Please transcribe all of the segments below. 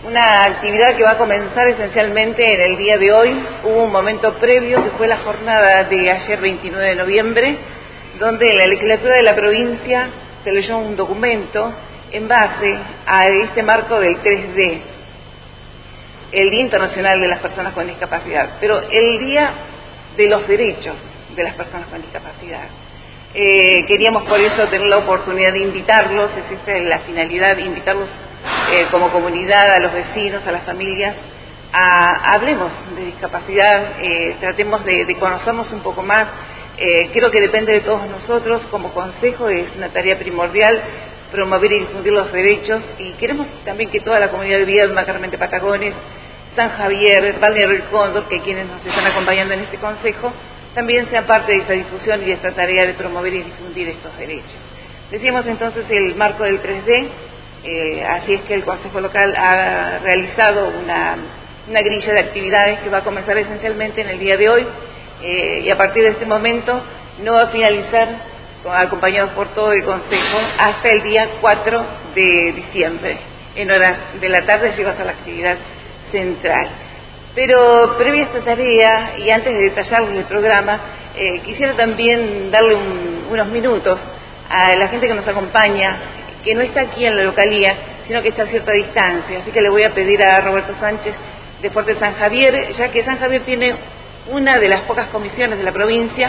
Una actividad que va a comenzar esencialmente en el día de hoy. Hubo un momento previo que fue la jornada de ayer 29 de noviembre, donde la legislatura de la provincia se leyó un documento en base a este marco del 3D, el Día Internacional de las Personas con Discapacidad, pero el Día de los Derechos de las Personas con Discapacidad. Queríamos por eso tener la oportunidad de invitarlos, esa es la finalidad, invitarlos como comunidad, a los vecinos, a las familias, hablemos de discapacidad, tratemos de conocernos un poco más. Creo que depende de todos nosotros, como consejo es una tarea primordial promover y difundir los derechos, y queremos también que toda la comunidad de Viedma, Carmen Patagones, San Javier, Balneario El Cóndor, que quienes nos están acompañando en este consejo, también sean parte de esta difusión y de esta tarea de promover y difundir estos derechos. Decíamos entonces el marco del 3D, así es que el Consejo Local ha realizado una grilla de actividades que va a comenzar esencialmente en el día de hoy, y a partir de este momento no va a finalizar, acompañados por todo el Consejo, hasta el día 4 de diciembre. En horas de la tarde llega hasta la actividad central. Pero previa a esta tarea, y antes de detallarles el programa, quisiera también darle unos minutos a la gente que nos acompaña, que no está aquí en la localía, sino que está a cierta distancia. Así que le voy a pedir a Roberto Sánchez de Fuerte San Javier, ya que San Javier tiene una de las pocas comisiones de la provincia,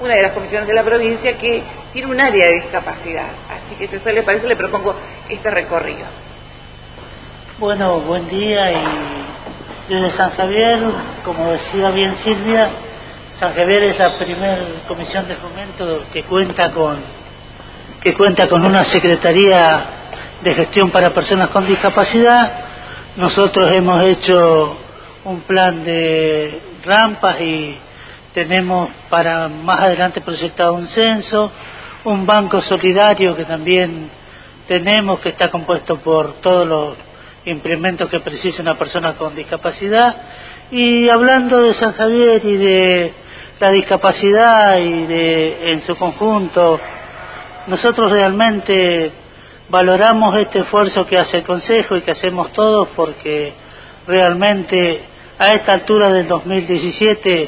que tiene un área de discapacidad. Así que si a usted le parece, le propongo este recorrido. Bueno, buen día, y desde San Javier, como decía bien Silvia, San Javier es la primera comisión de fomento que cuenta con una secretaría de gestión para personas con discapacidad. Nosotros hemos hecho un plan de rampas y tenemos para más adelante proyectado un censo, un banco solidario que también tenemos, que está compuesto por todos los implementos que precisa una persona con discapacidad. Y hablando de San Javier y de la discapacidad y en su conjunto, nosotros realmente valoramos este esfuerzo que hace el Consejo y que hacemos todos, porque realmente a esta altura del 2017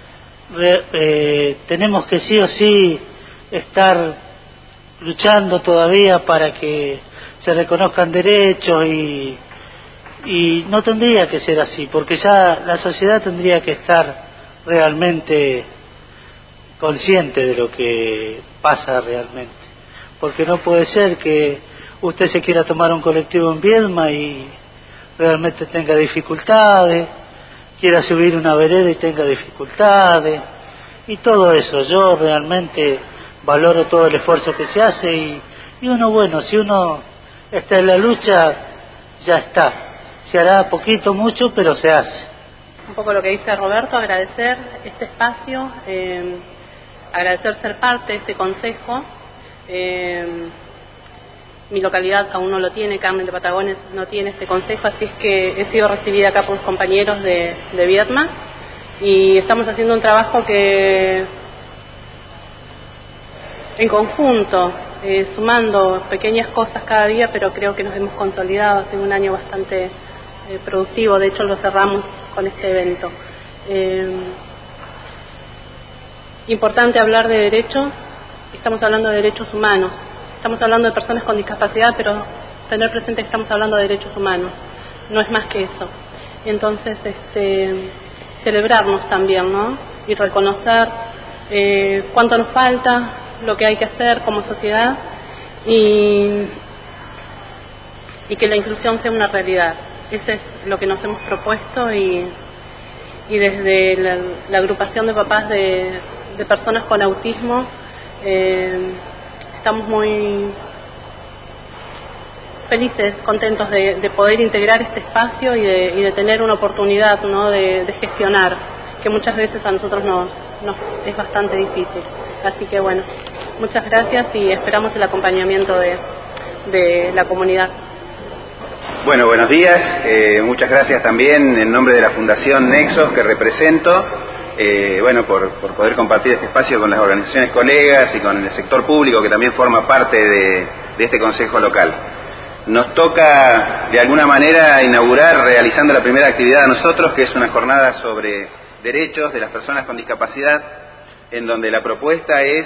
tenemos que sí o sí estar luchando todavía para que se reconozcan derechos, y no tendría que ser así, porque ya la sociedad tendría que estar realmente consciente de lo que pasa realmente, porque no puede ser que usted se quiera tomar un colectivo en Viedma y realmente tenga dificultades, quiera subir una vereda y tenga dificultades, y todo eso. Yo realmente valoro todo el esfuerzo que se hace, y uno, bueno, si uno está en la lucha, ya está. Se hará poquito, mucho, pero se hace. Un poco lo que dice Roberto, agradecer este espacio, agradecer ser parte de este consejo. Mi localidad aún no lo tiene, Carmen de Patagones no tiene este consejo, así es que he sido recibida acá por los compañeros de Viedma, y estamos haciendo un trabajo que en conjunto, sumando pequeñas cosas cada día, pero creo que nos hemos consolidado. Ha sido un año bastante productivo, de hecho lo cerramos con este evento. Importante hablar de derechos, estamos hablando de derechos humanos, estamos hablando de personas con discapacidad, pero tener presente que estamos hablando de derechos humanos, no es más que eso. Entonces, celebrarnos también, ¿no? Y reconocer cuánto nos falta, lo que hay que hacer como sociedad, y que la inclusión sea una realidad. Ese es lo que nos hemos propuesto, y desde la agrupación de papás de personas con autismo estamos muy felices, contentos de poder integrar este espacio y de tener una oportunidad, ¿no?, de gestionar, que muchas veces a nosotros nos es bastante difícil. Así que bueno, muchas gracias y esperamos el acompañamiento de la comunidad. Bueno, buenos días, muchas gracias también en nombre de la Fundación Nexos que represento, por poder compartir este espacio con las organizaciones colegas y con el sector público que también forma parte de este Consejo Local. nos toca de alguna manera inaugurar realizando la primera actividad a nosotros, que es una jornada sobre derechos de las personas con discapacidad, en donde la propuesta es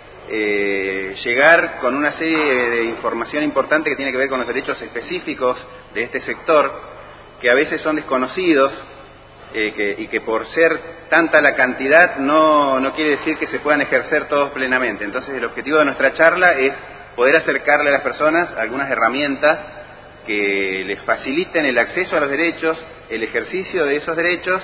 llegar con una serie de información importante que tiene que ver con los derechos específicos de este sector, que a veces son desconocidos y que por ser tanta la cantidad no quiere decir que se puedan ejercer todos plenamente. Entonces el objetivo de nuestra charla es poder acercarle a las personas algunas herramientas que les faciliten el acceso a los derechos, el ejercicio de esos derechos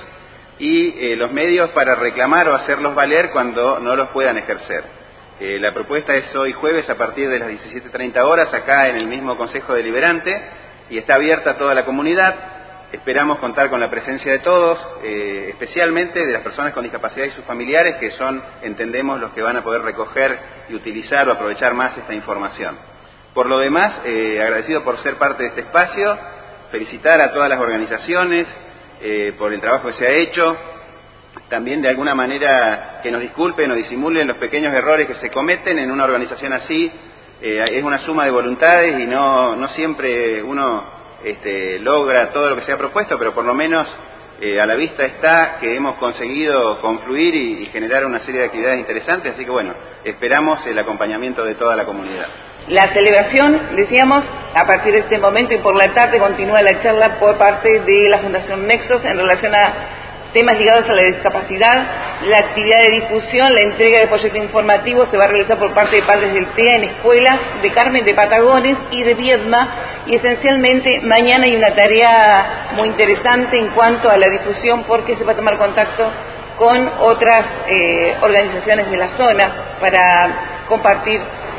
y los medios para reclamar o hacerlos valer cuando no los puedan ejercer. La propuesta es hoy jueves a partir de las 17:30 horas acá en el mismo Consejo Deliberante y está abierta a toda la comunidad. Esperamos contar con la presencia de todos, especialmente de las personas con discapacidad y sus familiares, que son, entendemos, los que van a poder recoger y utilizar o aprovechar más esta información. Por lo demás, agradecido por ser parte de este espacio, felicitar a todas las organizaciones por el trabajo que se ha hecho, también de alguna manera que nos disculpen o disimulen los pequeños errores que se cometen en una organización así. Es una suma de voluntades y no siempre uno logra todo lo que se ha propuesto, pero por lo menos a la vista está que hemos conseguido confluir y generar una serie de actividades interesantes, así que bueno, esperamos el acompañamiento de toda la comunidad. La celebración, decíamos, a partir de este momento y por la tarde continúa la charla por parte de la Fundación Nexos en relación a temas ligados a la discapacidad. La actividad de difusión, la entrega de folleto informativo se va a realizar por parte de padres del TEA en escuelas de Carmen de Patagones y de Viedma, y esencialmente mañana hay una tarea muy interesante en cuanto a la difusión porque se va a tomar contacto con otras organizaciones de la zona para compartir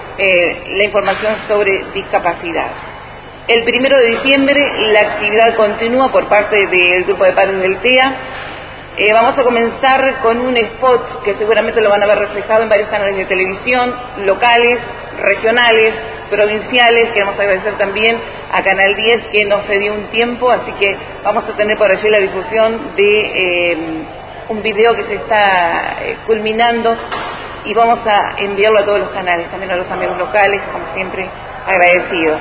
la información sobre discapacidad. El 1 de diciembre la actividad continúa por parte del grupo de padres del TEA. Vamos a comenzar con un spot que seguramente lo van a ver reflejado en varios canales de televisión, locales, regionales, provinciales. Queremos agradecer también a Canal 10 que nos cedió un tiempo, así que vamos a tener por allí la difusión de un video que se está culminando y vamos a enviarlo a todos los canales, también a los amigos locales, como siempre, agradecidos.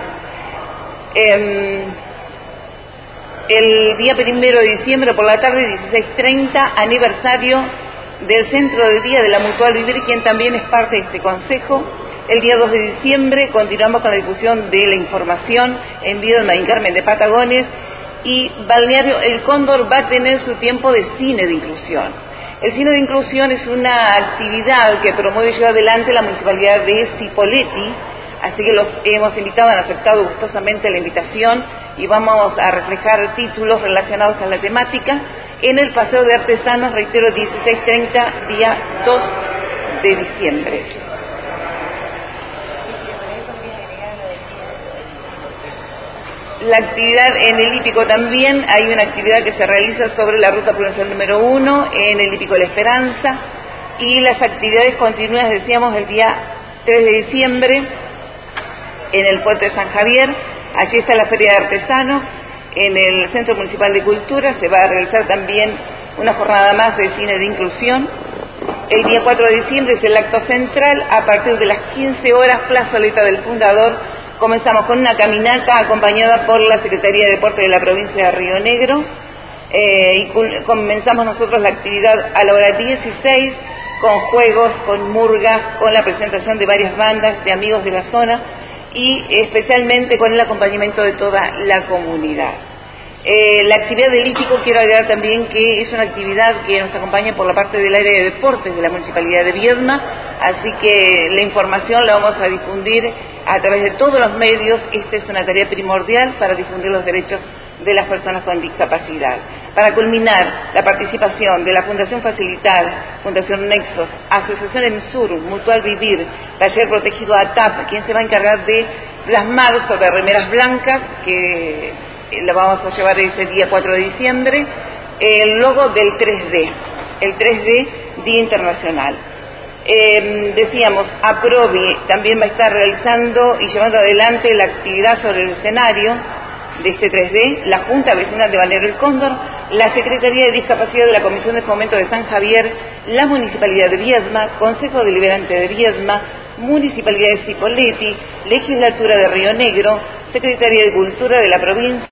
El día 1 de diciembre por la tarde, 16:30, aniversario del Centro de Día de la Mutual Vivir, quien también es parte de este consejo. El día 2 de diciembre continuamos con la difusión de la información en Viedma y Carmen de Patagones, y Balneario El Cóndor va a tener su tiempo de cine de inclusión. El cine de inclusión es una actividad que promueve y lleva adelante la Municipalidad de Cipolletti, así que los hemos invitado, han aceptado gustosamente la invitación y vamos a reflejar títulos relacionados a la temática en el Paseo de Artesanos, reitero, 16:30, día 2 de diciembre. La actividad en el hípico también, hay una actividad que se realiza sobre la ruta provincial número 1 en el hípico La Esperanza, y las actividades continuas, decíamos, el día 3 de diciembre en el puente de San Javier. Allí está la Feria de Artesanos. En el Centro Municipal de Cultura se va a realizar también una jornada más de cine de inclusión. El día 4 de diciembre es el acto central. A partir de las 15 horas, plazoleta del Fundador. Comenzamos con una caminata acompañada por la Secretaría de Deporte de la provincia de Río Negro. Y comenzamos nosotros la actividad a la hora 16 con juegos, con murgas, con la presentación de varias bandas de amigos de la zona y especialmente con el acompañamiento de toda la comunidad. La actividad del hípico, quiero agregar también que es una actividad que nos acompaña por la parte del área de deportes de la Municipalidad de Viedma, así que la información la vamos a difundir a través de todos los medios. Esta es una tarea primordial para difundir los derechos de las personas con discapacidad. Para culminar, la participación de la Fundación Facilitar, Fundación Nexos, Asociación EMSUR, Mutual Vivir, Taller Protegido ATAP, quien se va a encargar de plasmar sobre remeras blancas, que la vamos a llevar ese día 4 de diciembre, el logo del 3D, el 3D Día Internacional. Decíamos, APROVI también va a estar realizando y llevando adelante la actividad sobre el escenario de este 3D, la Junta Vecinal de Balneario El Cóndor, la Secretaría de Discapacidad de la Comisión de Fomento de San Javier, la Municipalidad de Viedma, Consejo Deliberante de Viedma, Municipalidad de Cipolletti, Legislatura de Río Negro, Secretaria de Cultura de la provincia.